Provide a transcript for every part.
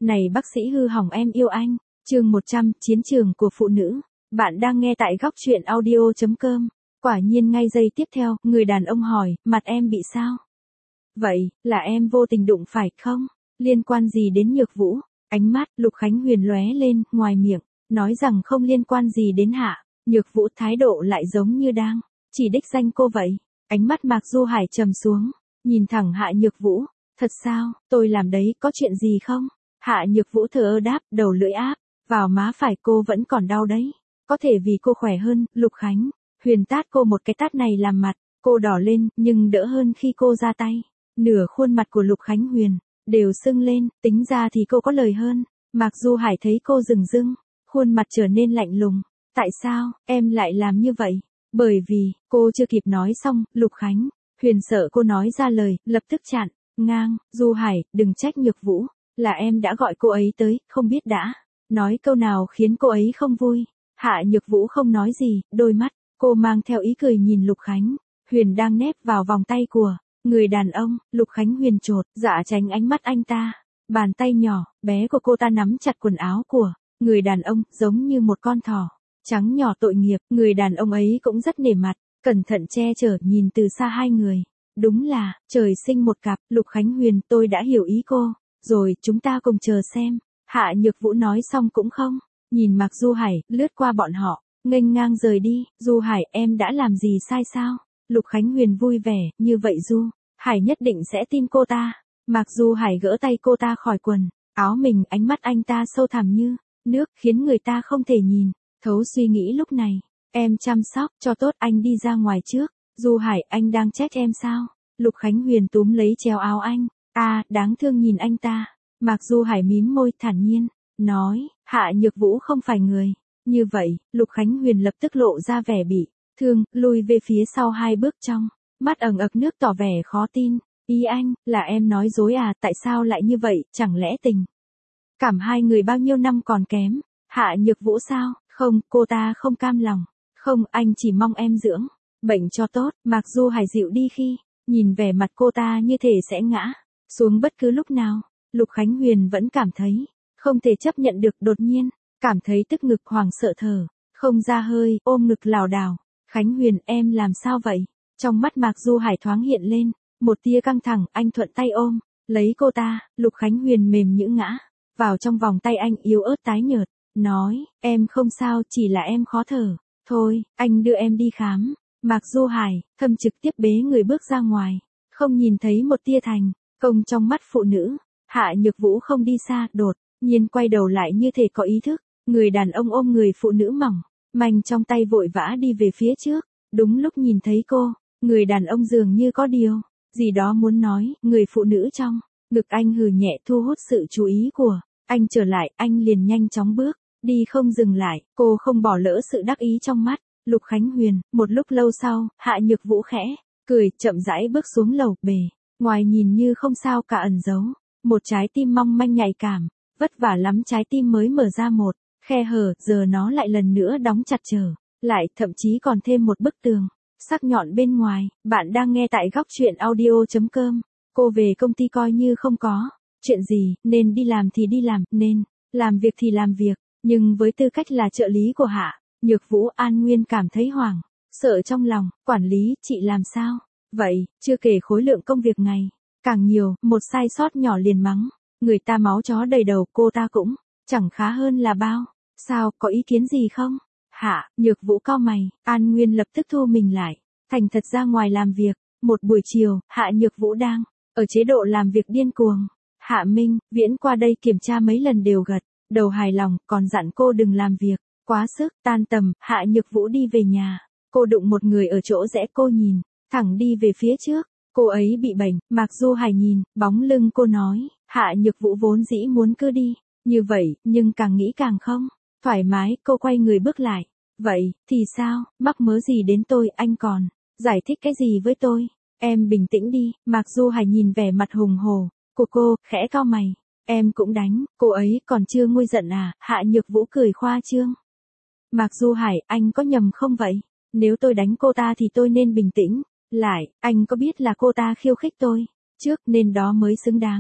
Này bác sĩ hư hỏng em yêu anh. Chương 100, chiến trường của phụ nữ. Bạn đang nghe tại góc truyện audio.com. Quả nhiên ngay giây tiếp theo, người đàn ông hỏi, mặt em bị sao? Vậy, là em vô tình đụng phải không? Liên quan gì đến Nhược Vũ? Ánh mắt Lục Khánh Huyền lóe lên, ngoài miệng nói rằng không liên quan gì đến Hạ Nhược Vũ, thái độ lại giống như đang chỉ đích danh cô vậy. Ánh mắt Mạc Du Hải trầm xuống, nhìn thẳng Hạ Nhược Vũ. Thật sao, tôi làm đấy, có chuyện gì không? Hạ Nhược Vũ thờ ơ đáp, đầu lưỡi áp vào má phải cô vẫn còn đau đấy. Có thể vì cô khỏe hơn. Lục Khánh Huyền tát cô một cái tát này làm mặt cô đỏ lên, nhưng đỡ hơn khi cô ra tay. Nửa khuôn mặt của Lục Khánh Huyền đều sưng lên, tính ra thì cô có lời hơn. Mạc Du Hải thấy cô dửng dưng, khuôn mặt trở nên lạnh lùng. Tại sao, em lại làm như vậy? Bởi vì, cô chưa kịp nói xong, Lục Khánh Huyền sợ cô nói ra lời, lập tức chặn ngang. Du Hải, đừng trách Nhược Vũ, là em đã gọi cô ấy tới, không biết đã nói câu nào khiến cô ấy không vui. Hạ Nhược Vũ không nói gì, đôi mắt cô mang theo ý cười nhìn Lục Khánh Huyền đang nép vào vòng tay của người đàn ông. Lục Khánh Huyền chột dạ tránh ánh mắt anh ta. Bàn tay nhỏ bé của cô ta nắm chặt quần áo của người đàn ông, giống như một con thỏ trắng nhỏ tội nghiệp. Người đàn ông ấy cũng rất nể mặt, cẩn thận che chở, nhìn từ xa hai người. Đúng là trời sinh một cặp. Lục Khánh Huyền, tôi đã hiểu ý cô rồi, chúng ta cùng chờ xem. Hạ Nhược Vũ nói xong cũng không nhìn Mạc Du Hải, lướt qua bọn họ, nghênh ngang rời đi. Du Hải, em đã làm gì sai sao? Lục Khánh Huyền vui vẻ, như vậy Du Hải nhất định sẽ tin cô ta. Mạc Du Hải gỡ tay cô ta khỏi quần áo mình, ánh mắt anh ta sâu thẳm như nước, khiến người ta không thể nhìn thấu suy nghĩ lúc này. Em chăm sóc cho tốt, anh đi ra ngoài trước. Du Hải, anh đang trách em sao? Lục Khánh Huyền túm lấy chéo áo anh. Đáng thương nhìn anh ta. Mạc Du Hải mím môi, thản nhiên nói, Hạ Nhược Vũ không phải người như vậy. Lục Khánh Huyền lập tức lộ ra vẻ bị thương, lùi về phía sau hai bước, trong mắt ẩn ực nước, tỏ vẻ khó tin. Ý anh, là em nói dối à? Tại sao lại như vậy? Chẳng lẽ tình cảm hai người bao nhiêu năm còn kém Hạ Nhược Vũ sao? Không, cô ta không cam lòng. Không, anh chỉ mong em dưỡng bệnh cho tốt. Mạc Du Hải dịu đi khi nhìn vẻ mặt cô ta như thể sẽ ngã xuống bất cứ lúc nào. Lục Khánh Huyền vẫn cảm thấy không thể chấp nhận được, đột nhiên cảm thấy tức ngực, hoảng sợ thở không ra hơi, ôm ngực lảo đảo. Khánh Huyền, em làm sao vậy? Trong mắt Mạc Du Hải thoáng hiện lên một tia căng thẳng, anh thuận tay ôm lấy cô ta. Lục Khánh Huyền mềm nhũn ngã vào trong vòng tay anh, yếu ớt tái nhợt nói, em không sao, chỉ là em khó thở thôi, anh đưa em đi khám. Mạc Du Hải thâm trực tiếp bế người bước ra ngoài, không nhìn thấy một tia thành công trong mắt phụ nữ. Hạ Nhược Vũ không đi xa, đột nhiên quay đầu lại như thể có ý thức. Người đàn ông ôm người phụ nữ mỏng manh trong tay vội vã đi về phía trước. Đúng lúc nhìn thấy cô, người đàn ông dường như có điều gì đó muốn nói. Người phụ nữ trong ngực anh hừ nhẹ, thu hút sự chú ý của anh trở lại. Anh liền nhanh chóng bước đi không dừng lại. Cô không bỏ lỡ sự đắc ý trong mắt Lục Khánh Huyền. Một lúc lâu sau, Hạ Nhược Vũ khẽ cười, chậm rãi bước xuống lầu. Bề ngoài nhìn như không sao cả, ẩn giấu một trái tim mong manh nhạy cảm. Vất vả lắm trái tim mới mở ra một khe hở, giờ nó lại lần nữa đóng chặt trở lại, thậm chí còn thêm một bức tường sắc nhọn bên ngoài. Bạn đang nghe tại góc truyện audio.com. Cô về công ty coi như không có chuyện gì, nên đi làm thì đi làm, nên làm việc thì làm việc. Nhưng với tư cách là trợ lý của Hạ Nhược Vũ, An Nguyên cảm thấy hoảng sợ trong lòng. Quản lý, chị làm sao vậy? Chưa kể khối lượng công việc ngày càng nhiều, một sai sót nhỏ liền mắng người ta máu chó đầy đầu. Cô ta cũng chẳng khá hơn là bao. Sao, có ý kiến gì không? Hạ Nhược Vũ cau mày. An Nguyên lập tức thu mình lại, thành thật ra ngoài làm việc. Một buổi chiều, Hạ Nhược Vũ đang ở chế độ làm việc điên cuồng. Hạ Minh Viễn qua đây kiểm tra mấy lần đều gật đầu hài lòng, còn dặn cô đừng làm việc quá sức. Tan tầm, Hạ Nhược Vũ đi về nhà. Cô đụng một người ở chỗ rẽ, cô nhìn thẳng đi về phía trước. Cô ấy bị bệnh. Mạc Du Hải nhìn bóng lưng cô nói, Hạ Nhược Vũ vốn dĩ muốn cứ đi như vậy, nhưng càng nghĩ càng không thoải mái. Cô quay người bước lại. Vậy thì sao, mắc mớ gì đến tôi? Anh còn giải thích cái gì với tôi? Em bình tĩnh đi. Mạc Du Hải nhìn vẻ mặt hùng hổ của cô, khẽ cau mày. Em cũng đánh cô ấy, còn chưa nguôi giận à? Hạ Nhược Vũ cười khoa trương. Mạc Du Hải, anh có nhầm không vậy? Nếu tôi đánh cô ta thì tôi nên bình tĩnh lại. Anh có biết là cô ta khiêu khích tôi trước, nên đó mới xứng đáng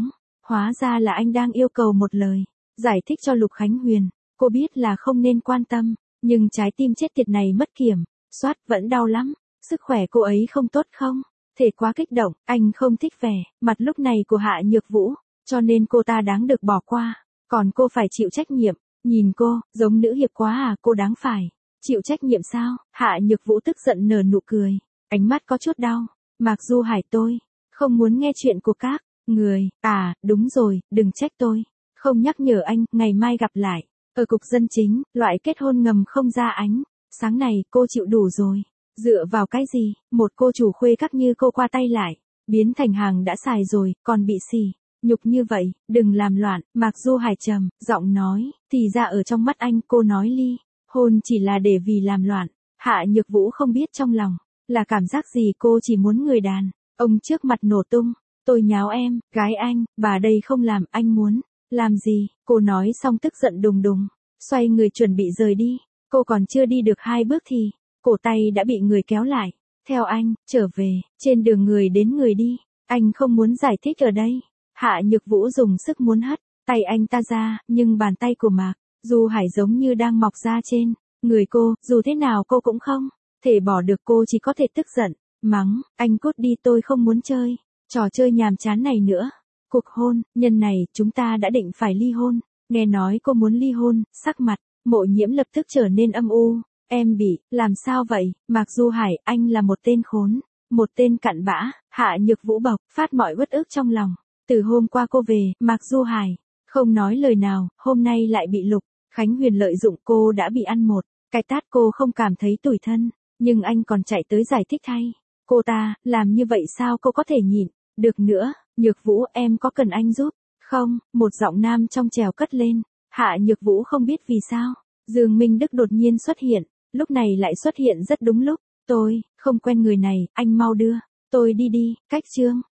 Hóa ra là anh đang yêu cầu một lời giải thích cho Lục Khánh Huyền. Cô biết là không nên quan tâm, nhưng trái tim chết tiệt này mất kiểm soát vẫn đau lắm. Sức khỏe cô ấy không tốt không? Thể quá kích động, anh không thích vẻ mặt lúc này của Hạ Nhược Vũ, cho nên cô ta đáng được bỏ qua, còn cô phải chịu trách nhiệm. Nhìn cô, giống nữ hiệp quá à, cô đáng phải chịu trách nhiệm sao? Hạ Nhược Vũ tức giận nở nụ cười, ánh mắt có chút đau. Mạc Du Hải, tôi không muốn nghe chuyện của các người. À, đúng rồi, đừng trách tôi không nhắc nhở anh, ngày mai gặp lại. Ở cục dân chính, loại kết hôn ngầm không ra ánh sáng này, cô chịu đủ rồi. Dựa vào cái gì, một cô chủ khuê các như cô qua tay lại, biến thành hàng đã xài rồi, còn bị sỉ nhục như vậy, đừng làm loạn. Mạc Du Hải trầm giọng nói, thì ra ở trong mắt anh cô nói ly hôn chỉ là để vì làm loạn. Hạ Nhược Vũ không biết trong lòng là cảm giác gì, cô chỉ muốn người đàn ông trước mặt nổ tung. Tôi nháo em gái anh, bà đây không làm, anh muốn làm gì? Cô nói xong tức giận đùng đùng, xoay người chuẩn bị rời đi. Cô còn chưa đi được 2 bước thì cổ tay đã bị người kéo lại. Theo anh, trở về. Trên đường người đến người đi, anh không muốn giải thích ở đây. Hạ Nhược Vũ dùng sức muốn hất tay anh ta ra, nhưng bàn tay của Mạc Du Hải giống như đang mọc ra trên người cô, dù thế nào cô cũng không thể bỏ được. Cô chỉ có thể tức giận mắng, anh cút đi, tôi không muốn chơi trò chơi nhàm chán này nữa. Cuộc hôn nhân này chúng ta đã định phải ly hôn. Nghe nói cô muốn ly hôn, sắc mặt Mộ Nhiễm lập tức trở nên âm u. Em bị làm sao vậy? Mạc Du Hải, anh là một tên khốn, một tên cặn bã. Hạ Nhược Vũ bộc phát mọi uất ức trong lòng. Từ hôm qua cô về, Mạc Du Hải không nói lời nào, hôm nay lại bị Lục Khánh Huyền lợi dụng. Cô đã bị ăn một cái tát, cô không cảm thấy tủi thân, nhưng anh còn chạy tới giải thích thay cô ta. Làm như vậy sao cô có thể nhịn được nữa? Nhược Vũ, em có cần anh giúp không? Một giọng nam trong trẻo cất lên. Hạ Nhược Vũ không biết vì sao Dương Minh Đức đột nhiên xuất hiện, lúc này lại xuất hiện rất đúng lúc. Tôi không quen người này, anh mau đưa tôi đi đi. Cách chương